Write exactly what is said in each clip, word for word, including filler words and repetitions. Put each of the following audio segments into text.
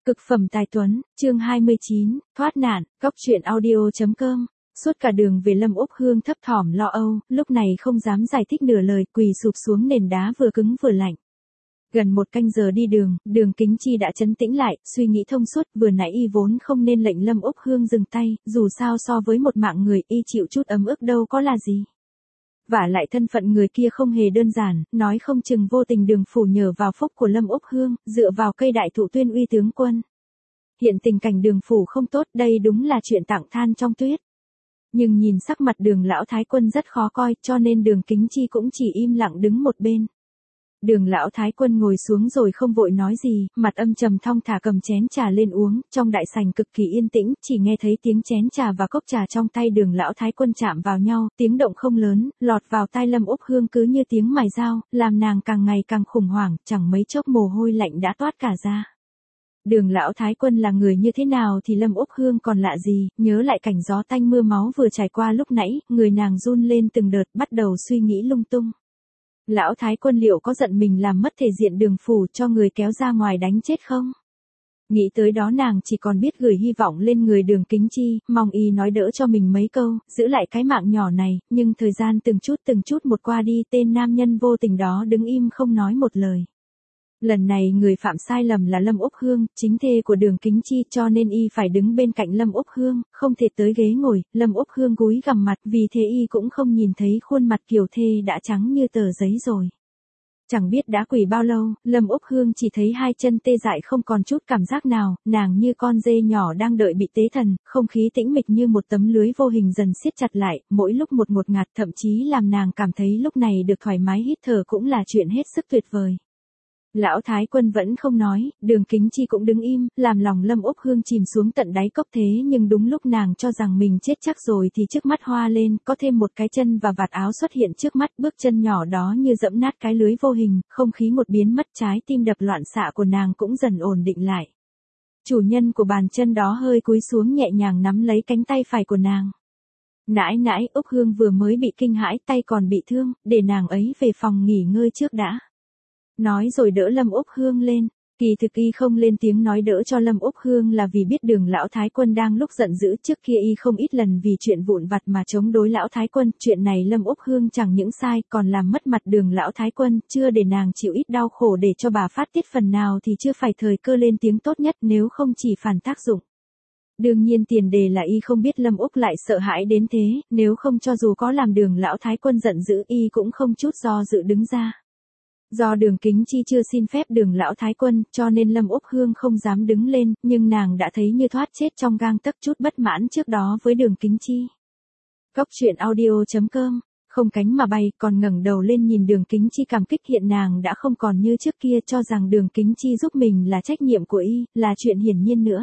Cực phẩm tài tuấn, chương hai mươi chín, thoát nạn, góc truyện audio.com. Suốt cả đường về Lâm Úc Hương thấp thỏm lo âu, lúc này không dám giải thích nửa lời, quỳ sụp xuống nền đá vừa cứng vừa lạnh. Gần một canh giờ đi đường, Đường Kính Chi đã trấn tĩnh lại, suy nghĩ thông suốt, vừa nãy y vốn không nên lệnh Lâm Úc Hương dừng tay, dù sao so với một mạng người y chịu chút ấm ức đâu có là gì. Vả lại thân phận người kia không hề đơn giản, nói không chừng vô tình Đường phủ nhờ vào phúc của Lâm Úc Hương, dựa vào cây đại thụ tuyên uy tướng quân. Hiện tình cảnh Đường phủ không tốt, đây đúng là chuyện tặng than trong tuyết. Nhưng nhìn sắc mặt Đường lão thái quân rất khó coi, cho nên Đường Kính Chi cũng chỉ im lặng đứng một bên. Đường lão thái quân ngồi xuống rồi không vội nói gì, mặt âm trầm thong thả cầm chén trà lên uống, trong đại sảnh cực kỳ yên tĩnh, chỉ nghe thấy tiếng chén trà và cốc trà trong tay Đường lão thái quân chạm vào nhau, tiếng động không lớn, lọt vào tai Lâm Úc Hương cứ như tiếng mài dao, làm nàng càng ngày càng khủng hoảng, chẳng mấy chốc mồ hôi lạnh đã toát cả ra. Đường lão thái quân là người như thế nào thì Lâm Úc Hương còn lạ gì, nhớ lại cảnh gió tanh mưa máu vừa trải qua lúc nãy, người nàng run lên từng đợt, bắt đầu suy nghĩ lung tung. Lão thái quân liệu có giận mình làm mất thể diện Đường phủ cho người kéo ra ngoài đánh chết không? Nghĩ tới đó nàng chỉ còn biết gửi hy vọng lên người Đường Kính Chi, mong y nói đỡ cho mình mấy câu, giữ lại cái mạng nhỏ này, nhưng thời gian từng chút từng chút một qua đi, tên nam nhân vô tình đó đứng im không nói một lời. Lần này người phạm sai lầm là Lâm Úc Hương, chính thê của Đường Kính Chi, cho nên y phải đứng bên cạnh Lâm Úc Hương, không thể tới ghế ngồi. Lâm Úc Hương cúi gằm mặt, vì thế y cũng không nhìn thấy khuôn mặt kiều thê đã trắng như tờ giấy rồi. Chẳng biết đã quỳ bao lâu, Lâm Úc Hương chỉ thấy hai chân tê dại không còn chút cảm giác nào, nàng như con dê nhỏ đang đợi bị tế thần, không khí tĩnh mịch như một tấm lưới vô hình dần siết chặt lại, mỗi lúc một ngột ngạt, thậm chí làm nàng cảm thấy lúc này được thoải mái hít thở cũng là chuyện hết sức tuyệt vời. Lão thái quân vẫn không nói, Đường Kính Chi cũng đứng im, làm lòng Lâm Úc Hương chìm xuống tận đáy cốc thế nhưng đúng lúc nàng cho rằng mình chết chắc rồi thì trước mắt hoa lên, có thêm một cái chân và vạt áo xuất hiện trước mắt, bước chân nhỏ đó như dẫm nát cái lưới vô hình, không khí một biến mất, trái tim đập loạn xạ của nàng cũng dần ổn định lại. Chủ nhân của bàn chân đó hơi cúi xuống nhẹ nhàng nắm lấy cánh tay phải của nàng. Nãi nãi, Úc Hương vừa mới bị kinh hãi, tay còn bị thương, để nàng ấy về phòng nghỉ ngơi trước đã. Nói rồi đỡ Lâm Úc Hương lên, kỳ thực y không lên tiếng nói đỡ cho Lâm Úc Hương là vì biết Đường lão thái quân đang lúc giận dữ, trước kia y không ít lần vì chuyện vụn vặt mà chống đối lão thái quân, chuyện này Lâm Úc Hương chẳng những sai còn làm mất mặt Đường lão thái quân, chưa để nàng chịu ít đau khổ để cho bà phát tiết phần nào thì chưa phải thời cơ lên tiếng tốt nhất, nếu không chỉ phản tác dụng. Đương nhiên tiền đề là y không biết Lâm Úc lại sợ hãi đến thế, nếu không cho dù có làm Đường lão thái quân giận dữ y cũng không chút do dự đứng ra. Do Đường Kính Chi chưa xin phép Đường lão thái quân, cho nên Lâm Úc Hương không dám đứng lên, nhưng nàng đã thấy như thoát chết trong gang tấc, chút bất mãn trước đó với Đường Kính Chi. Góc truyện audio.com, không cánh mà bay, còn ngẩng đầu lên nhìn Đường Kính Chi cảm kích, hiện nàng đã không còn như trước kia cho rằng Đường Kính Chi giúp mình là trách nhiệm của y, là chuyện hiển nhiên nữa.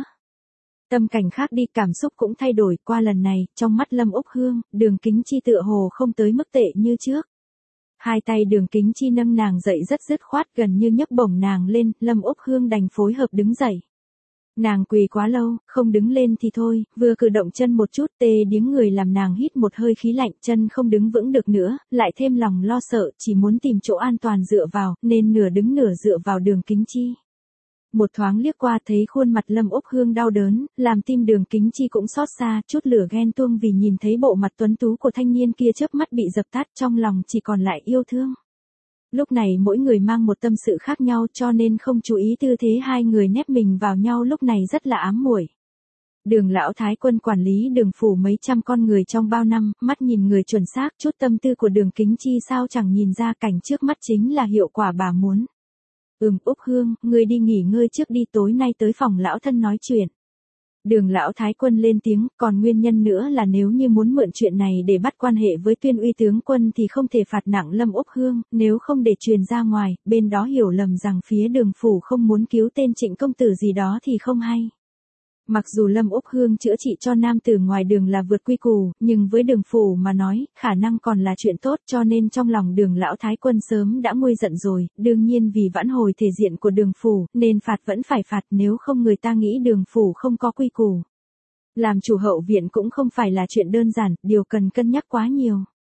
Tâm cảnh khác đi, cảm xúc cũng thay đổi, qua lần này, trong mắt Lâm Úc Hương, Đường Kính Chi tựa hồ không tới mức tệ như trước. Hai tay Đường Kính Chi nâng nàng dậy rất dứt khoát, gần như nhấc bổng nàng lên, Lâm Úc Hương đành phối hợp đứng dậy. Nàng quỳ quá lâu, không đứng lên thì thôi, vừa cử động chân một chút tê điếng người làm nàng hít một hơi khí lạnh, chân không đứng vững được nữa, lại thêm lòng lo sợ, chỉ muốn tìm chỗ an toàn dựa vào, nên nửa đứng nửa dựa vào Đường Kính Chi. Một thoáng liếc qua thấy khuôn mặt Lâm Úc Hương đau đớn, làm tim Đường Kính Chi cũng xót xa, chút lửa ghen tuông vì nhìn thấy bộ mặt tuấn tú của thanh niên kia chớp mắt bị dập tắt, trong lòng chỉ còn lại yêu thương. Lúc này mỗi người mang một tâm sự khác nhau cho nên không chú ý tư thế hai người nép mình vào nhau lúc này rất là ám muội. Đường lão thái quân quản lý Đường phủ mấy trăm con người trong bao năm, mắt nhìn người chuẩn xác, chút tâm tư của Đường Kính Chi sao chẳng nhìn ra, cảnh trước mắt chính là hiệu quả bà muốn. Ừm, Úc Hương, ngươi đi nghỉ ngơi trước đi, tối nay tới phòng lão thân nói chuyện. Đường lão thái quân lên tiếng, còn nguyên nhân nữa là nếu như muốn mượn chuyện này để bắt quan hệ với Tuyên uy tướng quân thì không thể phạt nặng Lâm Úc Hương, nếu không để truyền ra ngoài, bên đó hiểu lầm rằng phía Đường phủ không muốn cứu tên Trịnh công tử gì đó thì không hay. Mặc dù Lâm Úc Hương chữa trị cho nam tử ngoài đường là vượt quy củ, nhưng với Đường phủ mà nói, khả năng còn là chuyện tốt, cho nên trong lòng Đường lão thái quân sớm đã nguôi giận rồi, đương nhiên vì vãn hồi thể diện của Đường phủ, nên phạt vẫn phải phạt, nếu không người ta nghĩ Đường phủ không có quy củ. Làm chủ hậu viện cũng không phải là chuyện đơn giản, điều cần cân nhắc quá nhiều.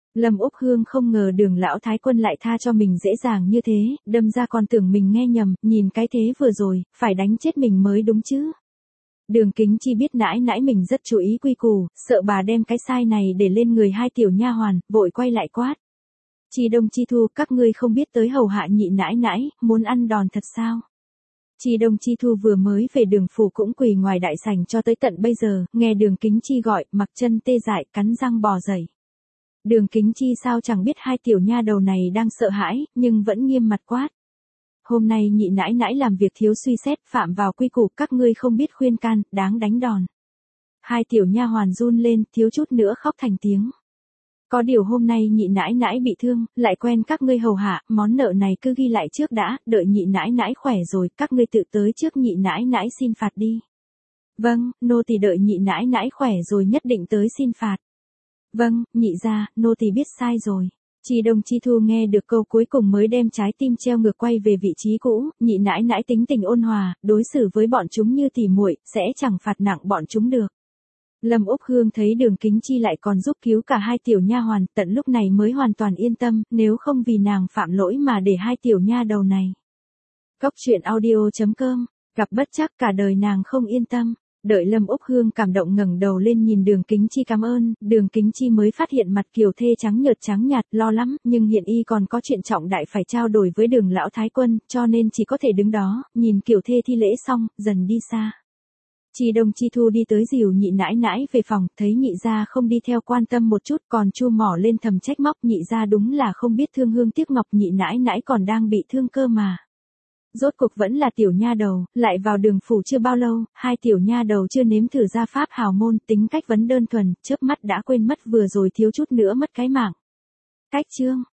Lâm Úc Hương không ngờ Đường lão thái quân lại tha cho mình dễ dàng như thế, đâm ra còn tưởng mình nghe nhầm, nhìn cái thế vừa rồi, phải đánh chết mình mới đúng chứ. Đường Kính Chi biết nãi nãi mình rất chú ý quy củ, sợ bà đem cái sai này để lên người hai tiểu nha hoàn, vội quay lại quát. Chi Đông Chi Thu, các ngươi không biết tới hầu hạ nhị nãi nãi, muốn ăn đòn thật sao? Chi Đông Chi Thu vừa mới về Đường phủ cũng quỳ ngoài đại sảnh cho tới tận bây giờ, nghe Đường Kính Chi gọi, mặc chân tê dại, cắn răng bò dậy. Đường Kính Chi sao chẳng biết hai tiểu nha đầu này đang sợ hãi, nhưng vẫn nghiêm mặt quát. Hôm nay nhị nãi nãi làm việc thiếu suy xét, phạm vào quy củ, các ngươi không biết khuyên can, đáng đánh đòn. Hai tiểu nha hoàn run lên, thiếu chút nữa khóc thành tiếng. Có điều hôm nay nhị nãi nãi bị thương, lại quen các ngươi hầu hạ, món nợ này cứ ghi lại trước đã, đợi nhị nãi nãi khỏe rồi, các ngươi tự tới trước nhị nãi nãi xin phạt đi. Vâng, nô tỳ đợi nhị nãi nãi khỏe rồi nhất định tới xin phạt. Vâng, nhị gia, nô tỳ biết sai rồi. Chi Đông Chi Thu nghe được câu cuối cùng mới đem trái tim treo ngược quay về vị trí cũ, nhị nãi nãi tính tình ôn hòa, đối xử với bọn chúng như tỉ muội, sẽ chẳng phạt nặng bọn chúng được. Lâm Úc Hương thấy Đường Kính Chi lại còn giúp cứu cả hai tiểu nha hoàn, tận lúc này mới hoàn toàn yên tâm, nếu không vì nàng phạm lỗi mà để hai tiểu nha đầu này. Cốc truyện audio chấm com, gặp bất trắc cả đời nàng không yên tâm. Đợi Lâm Úc Hương cảm động ngẩng đầu lên nhìn Đường Kính Chi cảm ơn, Đường Kính Chi mới phát hiện mặt Kiều Thê trắng nhợt trắng nhạt, lo lắm, nhưng hiện y còn có chuyện trọng đại phải trao đổi với Đường lão thái quân, cho nên chỉ có thể đứng đó, nhìn Kiều Thê thi lễ xong, dần đi xa. Chi Đông Chi Thu đi tới dìu nhị nãi nãi về phòng, thấy nhị gia không đi theo quan tâm một chút, còn chu mỏ lên thầm trách móc, nhị gia đúng là không biết thương hương tiếc ngọc, nhị nãi nãi còn đang bị thương cơ mà. Rốt cuộc vẫn là tiểu nha đầu, lại vào Đường phủ chưa bao lâu, hai tiểu nha đầu chưa nếm thử gia pháp hào môn, tính cách vấn đơn thuần, chớp mắt đã quên mất vừa rồi thiếu chút nữa mất cái mạng. Cách chương